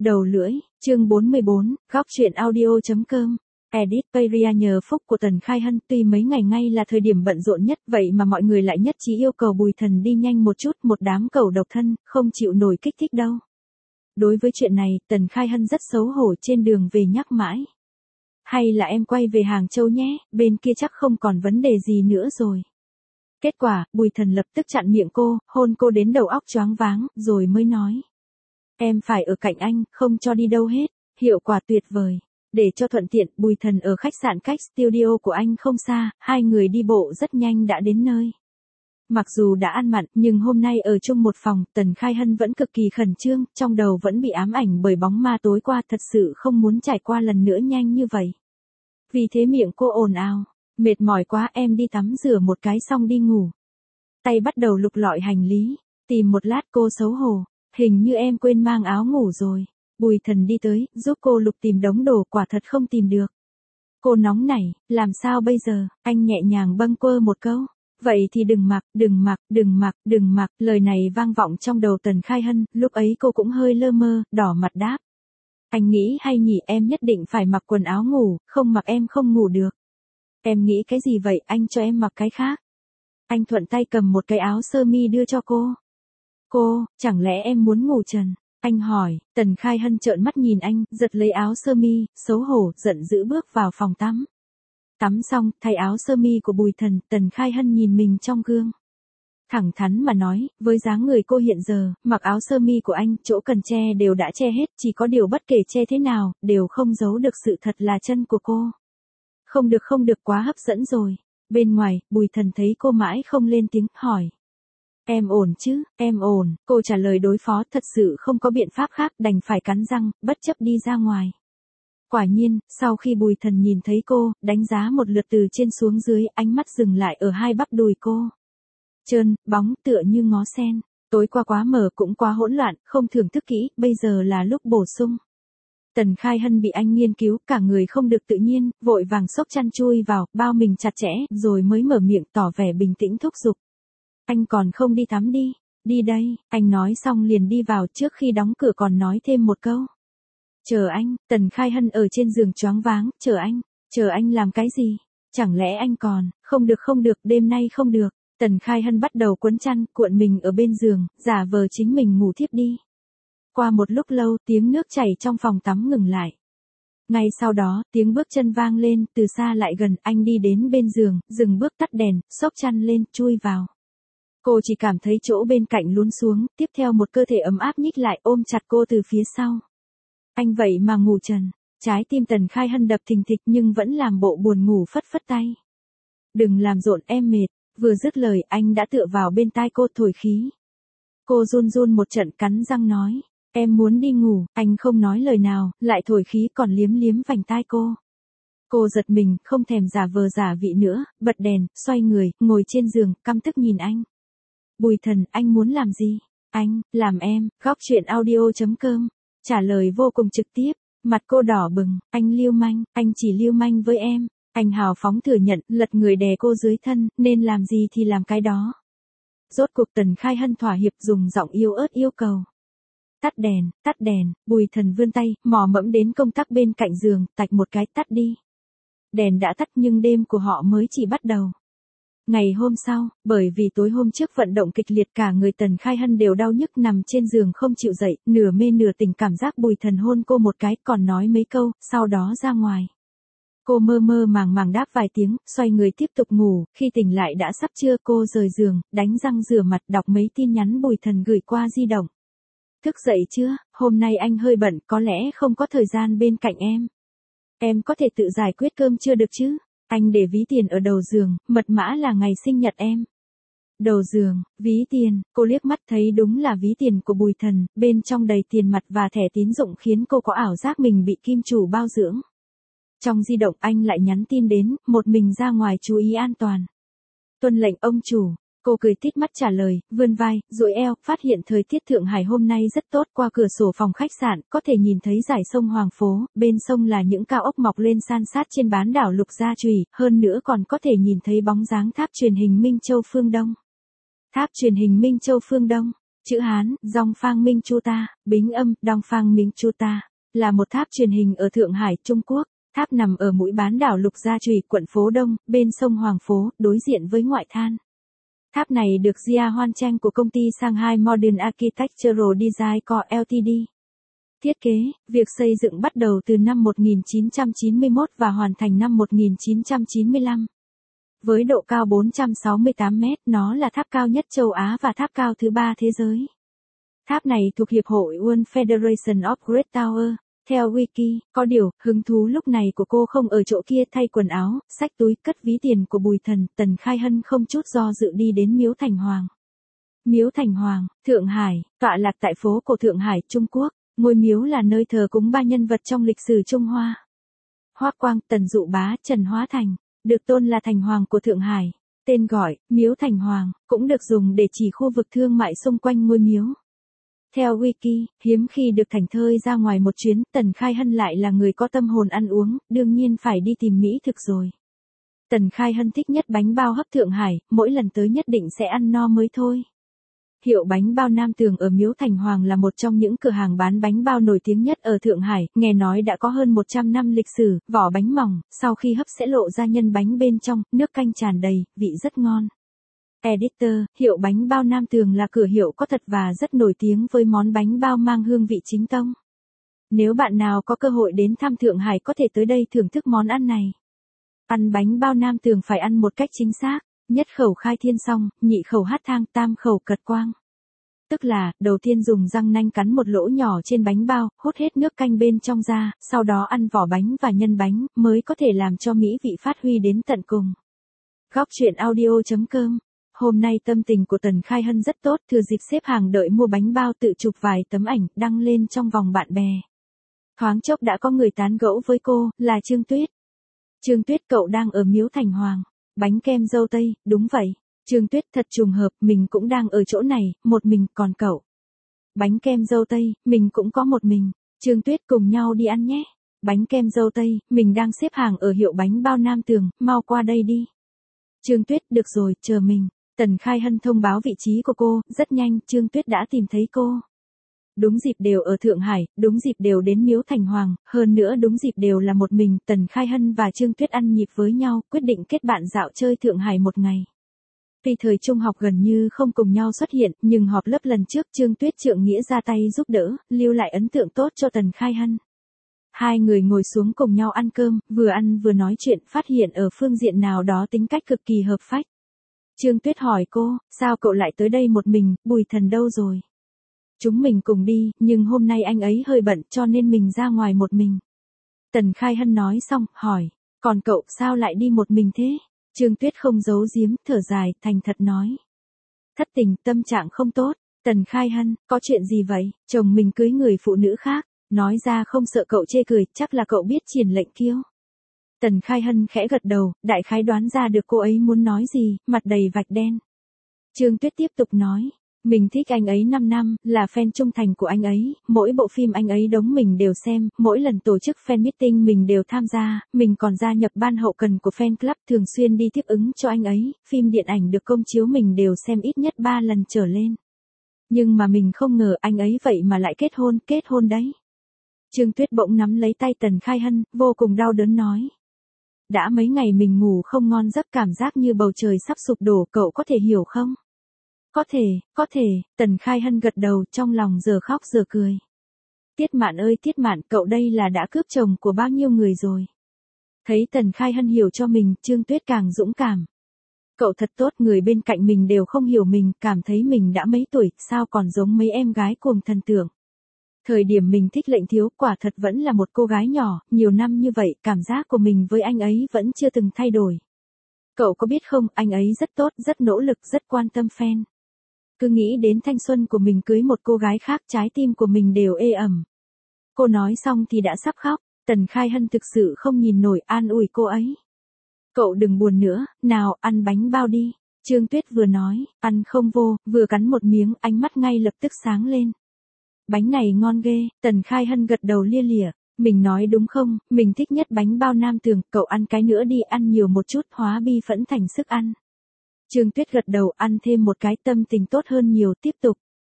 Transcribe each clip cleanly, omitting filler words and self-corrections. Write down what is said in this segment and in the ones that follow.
Đầu lưỡi, chương 44, góc truyện audio.com. Edit Peria nhờ phúc của Tần Khai Hân, tuy mấy ngày ngay là thời điểm bận rộn nhất, vậy mà mọi người lại nhất trí yêu cầu Bùi Thần đi nhanh một chút, một đám cẩu độc thân, không chịu nổi kích thích đâu. Đối với chuyện này, Tần Khai Hân rất xấu hổ, trên đường về nhắc mãi. Hay là em quay về Hàng Châu nhé, bên kia chắc không còn vấn đề gì nữa rồi. Kết quả, Bùi Thần lập tức chặn miệng cô, hôn cô đến đầu óc choáng váng, rồi mới nói. Em phải ở cạnh anh, không cho đi đâu hết. Hiệu quả tuyệt vời. Để cho thuận tiện, Bùi Thần ở khách sạn cách studio của anh không xa, hai người đi bộ rất nhanh đã đến nơi. Mặc dù đã ăn mặn, nhưng hôm nay ở chung một phòng, Tần Khai Hân vẫn cực kỳ khẩn trương, trong đầu vẫn bị ám ảnh bởi bóng ma tối qua, thật sự không muốn trải qua lần nữa nhanh như vậy. Vì thế miệng cô ồn ào, mệt mỏi quá, em đi tắm rửa một cái xong đi ngủ. Tay bắt đầu lục lọi hành lý, tìm một lát cô xấu hổ, hình như em quên mang áo ngủ rồi. Bùi Thần đi tới, giúp cô lục tìm đống đồ, quả thật không tìm được. Cô nóng nảy, làm sao bây giờ? Anh nhẹ nhàng bâng quơ một câu. Vậy thì đừng mặc, đừng mặc, đừng mặc, đừng mặc. Lời này vang vọng trong đầu Tần Khai Hân, lúc ấy cô cũng hơi lơ mơ, đỏ mặt đáp. Anh nghĩ hay nhỉ, em nhất định phải mặc quần áo ngủ, không mặc em không ngủ được. Em nghĩ cái gì vậy, anh cho em mặc cái khác. Anh thuận tay cầm một cái áo sơ mi đưa cho cô. Cô, chẳng lẽ em muốn ngủ trần? Anh hỏi. Tần Khai Hân trợn mắt nhìn anh, giật lấy áo sơ mi, xấu hổ, giận dữ bước vào phòng tắm. Tắm xong, thay áo sơ mi của Bùi Thần, Tần Khai Hân nhìn mình trong gương. Thẳng thắn mà nói, với dáng người cô hiện giờ, mặc áo sơ mi của anh, chỗ cần che đều đã che hết, chỉ có điều bất kể che thế nào, đều không giấu được sự thật là chân của cô. Không được, quá hấp dẫn rồi. Bên ngoài, Bùi Thần thấy cô mãi không lên tiếng, hỏi. Em ổn chứ, em ổn, cô trả lời đối phó, thật sự không có biện pháp khác, đành phải cắn răng, bất chấp đi ra ngoài. Quả nhiên, sau khi Bùi Thần nhìn thấy cô, đánh giá một lượt từ trên xuống dưới, ánh mắt dừng lại ở hai bắp đùi cô. Trơn, bóng, tựa như ngó sen. Tối qua quá mờ cũng quá hỗn loạn, không thưởng thức kỹ, bây giờ là lúc bổ sung. Tần Khai Hân bị anh nghiên cứu, cả người không được tự nhiên, vội vàng xốc chăn chui vào, bao mình chặt chẽ, rồi mới mở miệng tỏ vẻ bình tĩnh thúc giục. Anh còn không đi tắm đi. Đi đây, anh nói xong liền đi vào, trước khi đóng cửa còn nói thêm một câu. Chờ anh. Tần Khai Hân ở trên giường choáng váng, chờ anh làm cái gì? Chẳng lẽ anh còn, không được, đêm nay không được. Tần Khai Hân bắt đầu quấn chăn, cuộn mình ở bên giường, giả vờ chính mình ngủ thiếp đi. Qua một lúc lâu, tiếng nước chảy trong phòng tắm ngừng lại. Ngay sau đó, tiếng bước chân vang lên, từ xa lại gần, anh đi đến bên giường, dừng bước tắt đèn, xốc chăn lên, chui vào. Cô chỉ cảm thấy chỗ bên cạnh lún xuống, tiếp theo một cơ thể ấm áp nhích lại ôm chặt cô từ phía sau. Anh vậy mà ngủ trần. Trái tim Tần Khai Hân đập thình thịch nhưng vẫn làm bộ buồn ngủ, phất phất tay. Đừng làm rộn, em mệt. Vừa dứt lời, anh đã tựa vào bên tai cô thổi khí. Cô run run một trận, cắn răng nói. Em muốn đi ngủ. Anh không nói lời nào, lại thổi khí còn liếm liếm vành tai cô. Cô giật mình, không thèm giả vờ giả vị nữa, bật đèn, xoay người, ngồi trên giường, căm tức nhìn anh. Bùi Thần, anh muốn làm gì? Anh, làm em. Góc truyện audio.com. Trả lời vô cùng trực tiếp. Mặt cô đỏ bừng. Anh lưu manh, anh chỉ lưu manh với em. Anh hào phóng thừa nhận, lật người đè cô dưới thân, nên làm gì thì làm cái đó. Rốt cuộc Tần Khai Hân thỏa hiệp, dùng giọng yếu ớt yêu cầu. Tắt đèn. Bùi Thần vươn tay, mò mẫm đến công tắc bên cạnh giường, tạch một cái, tắt đi. Đèn đã tắt nhưng đêm của họ mới chỉ bắt đầu. Ngày hôm sau, bởi vì tối hôm trước vận động kịch liệt, cả người Tần Khai Hân đều đau nhức, nằm trên giường không chịu dậy, nửa mê nửa tỉnh, cảm giác Bùi Thần hôn cô một cái, còn nói mấy câu, sau đó ra ngoài. Cô mơ mơ màng đáp vài tiếng, xoay người tiếp tục ngủ, khi tỉnh lại đã sắp trưa, cô rời giường, đánh răng rửa mặt, đọc mấy tin nhắn Bùi Thần gửi qua di động. Thức dậy chưa, hôm nay anh hơi bận, có lẽ không có thời gian bên cạnh em. Em có thể tự giải quyết cơm chưa được chứ? Anh để ví tiền ở đầu giường, mật mã là ngày sinh nhật em. Đầu giường, ví tiền, cô liếc mắt thấy đúng là ví tiền của Bùi Thần, bên trong đầy tiền mặt và thẻ tín dụng khiến cô có ảo giác mình bị kim chủ bao dưỡng. Trong di động anh lại nhắn tin đến, một mình ra ngoài chú ý an toàn. Tuân lệnh ông chủ. Cô cười tít mắt trả lời, vươn vai, duỗi eo, phát hiện thời tiết Thượng Hải hôm nay rất tốt, qua cửa sổ phòng khách sạn, có thể nhìn thấy dải sông Hoàng Phố, bên sông là những cao ốc mọc lên san sát trên bán đảo Lục Gia Trùy, hơn nữa còn có thể nhìn thấy bóng dáng tháp truyền hình Minh Châu Phương Đông. Tháp truyền hình Minh Châu Phương Đông. Chữ Hán, Dong Phang Minh Chu Ta, Bính âm, Dong Phang Minh Chu Ta, là một tháp truyền hình ở Thượng Hải, Trung Quốc. Tháp nằm ở mũi bán đảo Lục Gia Trùy, quận Phố Đông, bên sông Hoàng Phố, đối diện với ngoại than. Tháp này được Jia Hoan Cheng của công ty Shanghai Modern Architectural Design Co. Ltd. thiết kế. Việc xây dựng bắt đầu từ năm 1991 và hoàn thành năm 1995. Với độ cao 468 mét, nó là tháp cao nhất châu Á và tháp cao thứ 3 thế giới. Tháp này thuộc Hiệp hội World Federation of Great Tower. Theo Wiki, có điều, hứng thú lúc này của cô không ở chỗ kia thay quần áo, xách túi, cất ví tiền của Bùi Thần, Tần Khai Hân không chút do dự đi đến Miếu Thành Hoàng. Miếu Thành Hoàng, Thượng Hải, tọa lạc tại phố cổ Thượng Hải, Trung Quốc. Ngôi miếu là nơi thờ cúng 3 nhân vật trong lịch sử Trung Hoa. Hoắc Quang, Tần Dụ Bá, Trần Hóa Thành, được tôn là Thành Hoàng của Thượng Hải. Tên gọi, Miếu Thành Hoàng, cũng được dùng để chỉ khu vực thương mại xung quanh ngôi miếu. Theo Wiki, hiếm khi được thảnh thơi ra ngoài một chuyến, Tần Khai Hân lại là người có tâm hồn ăn uống, đương nhiên phải đi tìm mỹ thực rồi. Tần Khai Hân thích nhất bánh bao hấp Thượng Hải, mỗi lần tới nhất định sẽ ăn no mới thôi. Hiệu bánh bao Nam Tường ở Miếu Thành Hoàng là một trong những cửa hàng bán bánh bao nổi tiếng nhất ở Thượng Hải, nghe nói đã có hơn 100 năm lịch sử, vỏ bánh mỏng, sau khi hấp sẽ lộ ra nhân bánh bên trong, nước canh tràn đầy, vị rất ngon. Editor, hiệu bánh bao Nam Tường là cửa hiệu có thật và rất nổi tiếng với món bánh bao mang hương vị chính tông. Nếu bạn nào có cơ hội đến thăm Thượng Hải có thể tới đây thưởng thức món ăn này. Ăn bánh bao Nam Tường phải ăn một cách chính xác, nhất khẩu khai thiên song, nhị khẩu hát thang, tam khẩu cật quang. Tức là, đầu tiên dùng răng nanh cắn một lỗ nhỏ trên bánh bao, hút hết nước canh bên trong ra, sau đó ăn vỏ bánh và nhân bánh, mới có thể làm cho mỹ vị phát huy đến tận cùng. Góc truyện audio.com. Hôm nay tâm tình của Tần Khai Hân rất tốt, thừa dịp xếp hàng đợi mua bánh bao tự chụp vài tấm ảnh, đăng lên trong vòng bạn bè. Thoáng chốc đã có người tán gẫu với cô, là Trương Tuyết. Trương Tuyết, cậu đang ở Miếu Thành Hoàng. Bánh kem dâu tây, đúng vậy. Trương Tuyết, thật trùng hợp, mình cũng đang ở chỗ này, một mình, còn cậu. Bánh kem dâu tây, mình cũng có một mình. Trương Tuyết, cùng nhau đi ăn nhé. Bánh kem dâu tây, mình đang xếp hàng ở hiệu bánh bao Nam Tường, mau qua đây đi. Trương Tuyết, được rồi, chờ mình. Tần Khai Hân thông báo vị trí của cô, rất nhanh, Trương Tuyết đã tìm thấy cô. Đúng dịp đều ở Thượng Hải, đúng dịp đều đến Miếu Thành Hoàng, hơn nữa đúng dịp đều là một mình, Tần Khai Hân và Trương Tuyết ăn nhịp với nhau, quyết định kết bạn dạo chơi Thượng Hải một ngày. Tuy thời trung học gần như không cùng nhau xuất hiện, nhưng họp lớp lần trước Trương Tuyết trượng nghĩa ra tay giúp đỡ, lưu lại ấn tượng tốt cho Tần Khai Hân. Hai người ngồi xuống cùng nhau ăn cơm, vừa ăn vừa nói chuyện, phát hiện ở phương diện nào đó tính cách cực kỳ hợp phách. Trương Tuyết hỏi cô, sao cậu lại tới đây một mình, Bùi Thần đâu rồi? Chúng mình cùng đi, nhưng hôm nay anh ấy hơi bận cho nên mình ra ngoài một mình. Tần Khai Hân nói xong, hỏi, còn cậu sao lại đi một mình thế? Trương Tuyết không giấu giếm, thở dài, thành thật nói. Thất tình, tâm trạng không tốt. Tần Khai Hân, có chuyện gì vậy? Chồng mình cưới người phụ nữ khác, nói ra không sợ cậu chê cười, chắc là cậu biết Triển Lệnh Kiêu. Tần Khai Hân khẽ gật đầu, đại khái đoán ra được cô ấy muốn nói gì, mặt đầy vạch đen. Trương Tuyết tiếp tục nói, mình thích anh ấy 5 năm, là fan trung thành của anh ấy, mỗi bộ phim anh ấy đóng mình đều xem, mỗi lần tổ chức fan meeting mình đều tham gia, mình còn gia nhập ban hậu cần của fan club, thường xuyên đi tiếp ứng cho anh ấy, phim điện ảnh được công chiếu mình đều xem ít nhất 3 lần trở lên. Nhưng mà mình không ngờ anh ấy vậy mà lại kết hôn đấy. Trương Tuyết bỗng nắm lấy tay Tần Khai Hân, vô cùng đau đớn nói. Đã mấy ngày mình ngủ không ngon giấc, cảm giác như bầu trời sắp sụp đổ, cậu có thể hiểu không? Có thể, Tần Khai Hân gật đầu, trong lòng giờ khóc giờ cười. Tiết Mạn ơi Tiết Mạn, cậu đây là đã cướp chồng của bao nhiêu người rồi? Thấy Tần Khai Hân hiểu cho mình, Trương Tuyết càng dũng cảm. Cậu thật tốt, người bên cạnh mình đều không hiểu mình, cảm thấy mình đã mấy tuổi, sao còn giống mấy em gái cuồng thần tượng. Thời điểm mình thích Lệnh Thiếu, quả thật vẫn là một cô gái nhỏ, nhiều năm như vậy, cảm giác của mình với anh ấy vẫn chưa từng thay đổi. Cậu có biết không, anh ấy rất tốt, rất nỗ lực, rất quan tâm fan. Cứ nghĩ đến thanh xuân của mình cưới một cô gái khác, trái tim của mình đều ê ẩm. Cô nói xong thì đã sắp khóc, Tần Khai Hân thực sự không nhìn nổi, an ủi cô ấy. Cậu đừng buồn nữa, nào, ăn bánh bao đi. Trương Tuyết vừa nói, ăn không vô, vừa cắn một miếng, ánh mắt ngay lập tức sáng lên. Bánh này ngon ghê, Tần Khai Hân gật đầu lia lịa. Mình nói đúng không, mình thích nhất bánh bao Nam Tường, cậu ăn cái nữa đi, ăn nhiều một chút, hóa bi phẫn thành sức ăn. Trương Tuyết gật đầu, ăn thêm một cái, tâm tình tốt hơn nhiều, tiếp tục.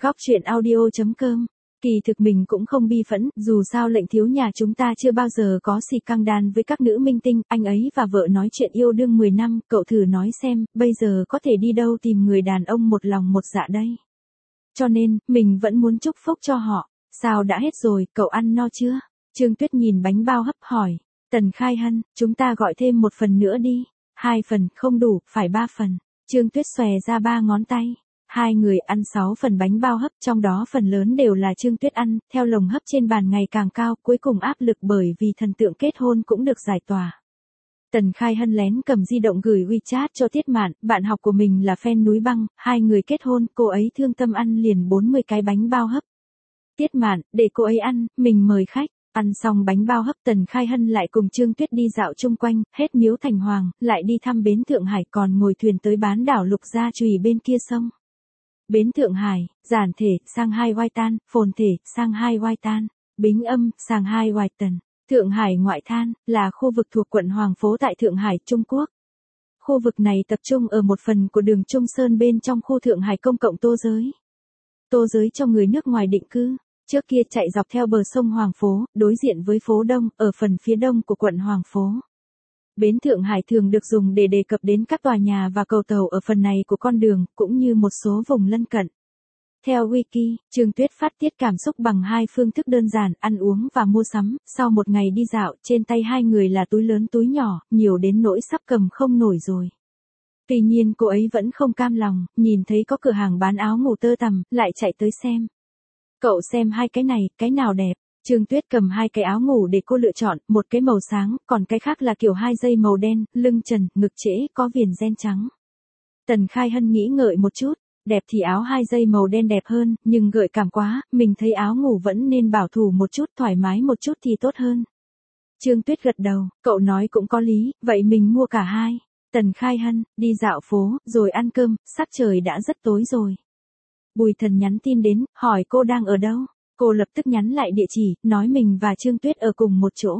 Góc truyện audio.com. Kỳ thực mình cũng không bi phẫn, dù sao lệnh thiếu nhà chúng ta chưa bao giờ có xì căng đan với các nữ minh tinh, anh ấy và vợ nói chuyện yêu đương 10 năm, cậu thử nói xem, bây giờ có thể đi đâu tìm người đàn ông một lòng một dạ đây. Cho nên, mình vẫn muốn chúc phúc cho họ. Sao đã hết rồi, cậu ăn no chưa? Trương Tuyết nhìn bánh bao hấp hỏi. Tần Khai Hân, chúng ta gọi thêm một phần nữa đi. 2 phần, không đủ, phải 3 phần. Trương Tuyết xòe ra 3 ngón tay. Hai người ăn 6 phần bánh bao hấp, trong đó phần lớn đều là Trương Tuyết ăn, theo lồng hấp trên bàn ngày càng cao, cuối cùng áp lực bởi vì thần tượng kết hôn cũng được giải tỏa. Tần Khai Hân lén cầm di động gửi WeChat cho Tiết Mạn, bạn học của mình là fan núi băng, hai người kết hôn, cô ấy thương tâm ăn liền 40 cái bánh bao hấp. Tiết Mạn, để cô ấy ăn, mình mời khách. Ăn xong bánh bao hấp, Tần Khai Hân lại cùng Trương Tuyết đi dạo chung quanh, hết Miếu Thành Hoàng, lại đi thăm bến Thượng Hải, còn ngồi thuyền tới bán đảo Lục Gia Trùy bên kia sông. Bến Thượng Hải, giản thể, sang hai oai tan, phồn thể, sang hai oai tan, bính âm, sang hai oai tần. Thượng Hải ngoại than, là khu vực thuộc quận Hoàng Phố tại Thượng Hải, Trung Quốc. Khu vực này tập trung ở một phần của đường Trung Sơn bên trong khu Thượng Hải công cộng Tô Giới. Tô Giới cho người nước ngoài định cư. Trước kia chạy dọc theo bờ sông Hoàng Phố, đối diện với phố Đông, ở phần phía đông của quận Hoàng Phố. Bến Thượng Hải thường được dùng để đề cập đến các tòa nhà và cầu tàu ở phần này của con đường, cũng như một số vùng lân cận. Theo Wiki, Trương Tuyết phát tiết cảm xúc bằng 2 phương thức đơn giản, ăn uống và mua sắm. Sau một ngày đi dạo, trên tay hai người là túi lớn túi nhỏ, nhiều đến nỗi sắp cầm không nổi rồi. Tuy nhiên cô ấy vẫn không cam lòng, nhìn thấy có cửa hàng bán áo ngủ tơ tằm, lại chạy tới xem. Cậu xem hai cái này, cái nào đẹp? Trương Tuyết cầm 2 cái áo ngủ để cô lựa chọn, một cái màu sáng, còn cái khác là kiểu 2 dây màu đen, lưng trần, ngực trễ, có viền ren trắng. Tần Khai Hân nghĩ ngợi một chút, đẹp thì áo 2 dây màu đen đẹp hơn, nhưng gợi cảm quá, mình thấy áo ngủ vẫn nên bảo thủ một chút, thoải mái một chút thì tốt hơn. Trương Tuyết gật đầu, cậu nói cũng có lý, vậy mình mua cả hai. Tần Khai Hân, đi dạo phố, rồi ăn cơm, sắc trời đã rất tối rồi. Bùi Thần nhắn tin đến, hỏi cô đang ở đâu. Cô lập tức nhắn lại địa chỉ, nói mình và Trương Tuyết ở cùng một chỗ.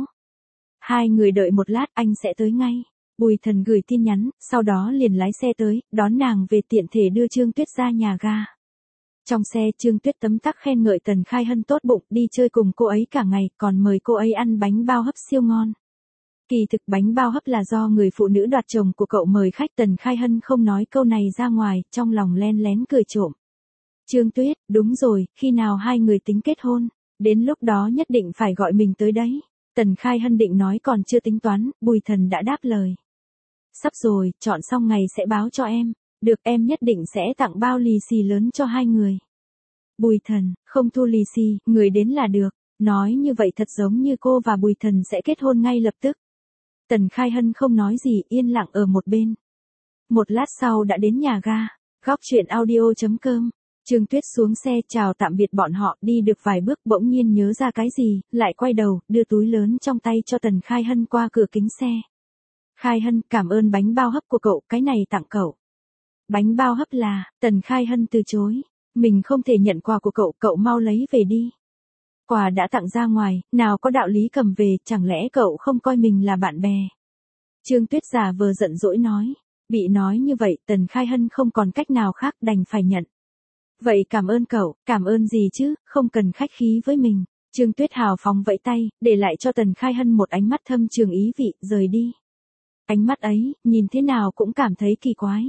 Hai người đợi một lát, anh sẽ tới ngay. Bùi Thần gửi tin nhắn, sau đó liền lái xe tới, đón nàng về tiện thể đưa Trương Tuyết ra nhà ga. Trong xe, Trương Tuyết tấm tắc khen ngợi Tần Khai Hân tốt bụng, đi chơi cùng cô ấy cả ngày, còn mời cô ấy ăn bánh bao hấp siêu ngon. Kỳ thực bánh bao hấp là do người phụ nữ đoạt chồng của cậu mời khách. Tần Khai Hân không nói câu này ra ngoài, trong lòng len lén cười trộm. Trương Tuyết, đúng rồi, khi nào hai người tính kết hôn, đến lúc đó nhất định phải gọi mình tới đấy. Tần Khai Hân định nói còn chưa tính toán, Bùi Thần đã đáp lời. Sắp rồi, chọn xong ngày sẽ báo cho em, được em nhất định sẽ tặng bao lì xì lớn cho hai người. Bùi Thần, không thu lì xì, người đến là được, nói như vậy thật giống như cô và Bùi Thần sẽ kết hôn ngay lập tức. Tần Khai Hân không nói gì, yên lặng ở một bên. Một lát sau đã đến nhà ga, góc truyện audio.com. Trương Tuyết xuống xe chào tạm biệt bọn họ, đi được vài bước bỗng nhiên nhớ ra cái gì, lại quay đầu, đưa túi lớn trong tay cho Tần Khai Hân qua cửa kính xe. Khai Hân, cảm ơn bánh bao hấp của cậu, cái này tặng cậu. Bánh bao hấp là, Tần Khai Hân từ chối. Mình không thể nhận quà của cậu, cậu mau lấy về đi. Quà đã tặng ra ngoài, nào có đạo lý cầm về, chẳng lẽ cậu không coi mình là bạn bè. Trương Tuyết giả vờ giận dỗi nói. Bị nói như vậy, Tần Khai Hân không còn cách nào khác, đành phải nhận. Vậy cảm ơn cậu, cảm ơn gì chứ, không cần khách khí với mình. Trương Tuyết hào phóng vẫy tay, để lại cho Tần Khai Hân một ánh mắt thâm trường ý vị, rời đi. Ánh mắt ấy, nhìn thế nào cũng cảm thấy kỳ quái.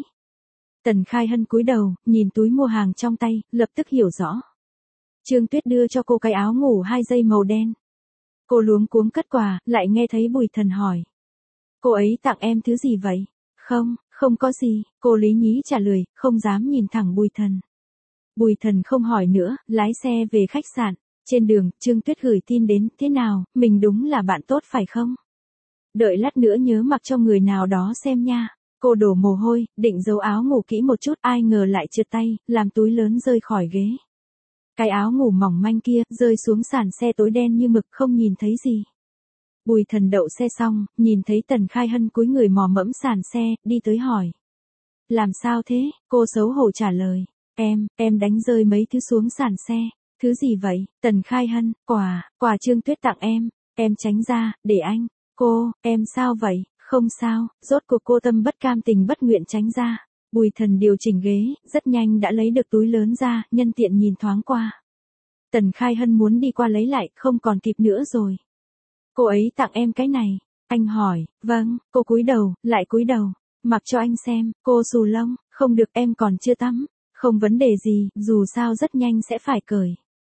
Tần Khai Hân cúi đầu, nhìn túi mua hàng trong tay, lập tức hiểu rõ. Trương Tuyết đưa cho cô cái áo ngủ 2 dây màu đen. Cô luống cuống cất quà, lại nghe thấy Bùi Thần hỏi. Cô ấy tặng em thứ gì vậy? Không có gì, cô lý nhí trả lời, không dám nhìn thẳng Bùi Thần. Bùi Thần không hỏi nữa, lái xe về khách sạn. Trên đường, Trương Tuyết gửi tin đến, thế nào, mình đúng là bạn tốt phải không? Đợi lát nữa nhớ mặc cho người nào đó xem nha. Cô đổ mồ hôi, định giấu áo ngủ kỹ một chút, ai ngờ lại trượt tay, làm túi lớn rơi khỏi ghế. Cái áo ngủ mỏng manh kia, rơi xuống sàn xe tối đen như mực, không nhìn thấy gì. Bùi Thần đậu xe xong, nhìn thấy Tần Khai Hân cúi người mò mẫm sàn xe, đi tới hỏi. Làm sao thế? Cô xấu hổ trả lời. Em đánh rơi mấy thứ xuống sàn xe. Thứ gì vậy? Tần Khai Hân, quà Trương Tuyết tặng em tránh ra, để anh. Em sao vậy? Không sao, rốt cuộc cô tâm bất cam tình bất nguyện tránh ra. Bùi Thần điều chỉnh ghế, rất nhanh đã lấy được túi lớn ra, nhân tiện nhìn thoáng qua. Tần Khai Hân muốn đi qua lấy lại, không còn kịp nữa rồi. Cô ấy tặng em cái này. Anh hỏi, vâng, cô cúi đầu, lại cúi đầu. Mặc cho anh xem, cô xù lông, không được em còn chưa tắm. Không vấn đề gì, dù sao rất nhanh sẽ phải cởi.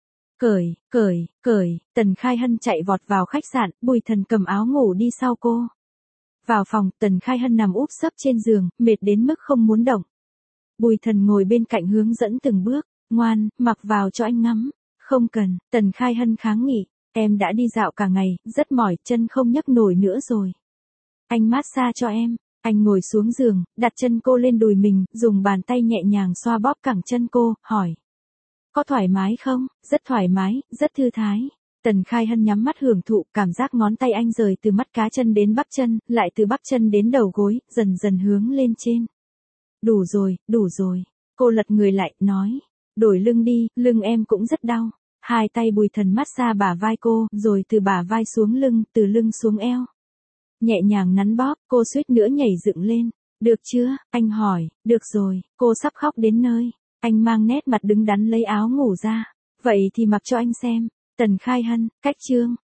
Cởi, Tần Khai Hân chạy vọt vào khách sạn, Bùi Thần cầm áo ngủ đi sau cô. Vào phòng, Tần Khai Hân nằm úp sấp trên giường, mệt đến mức không muốn động. Bùi Thần ngồi bên cạnh hướng dẫn từng bước, ngoan, mặc vào cho anh ngắm. Không cần, Tần Khai Hân kháng nghị, em đã đi dạo cả ngày, rất mỏi, chân không nhấc nổi nữa rồi. Anh massage cho em. Anh ngồi xuống giường, đặt chân cô lên đùi mình, dùng bàn tay nhẹ nhàng xoa bóp cẳng chân cô, hỏi. Có thoải mái không? Rất thoải mái, rất thư thái. Tần Khai Hân nhắm mắt hưởng thụ, cảm giác ngón tay anh rời từ mắt cá chân đến bắp chân, lại từ bắp chân đến đầu gối, dần dần hướng lên trên. Đủ rồi. Cô lật người lại, nói. Đổi lưng đi, lưng em cũng rất đau. Hai tay Bùi Thần massage bả vai cô, rồi từ bả vai xuống lưng, từ lưng xuống eo. Nhẹ nhàng nắn bóp, cô suýt nữa nhảy dựng lên. Được chưa? Anh hỏi. Được rồi, cô sắp khóc đến nơi. Anh mang nét mặt đứng đắn lấy áo ngủ ra. Vậy thì mặc cho anh xem. Tần Khai Hân, cách chương.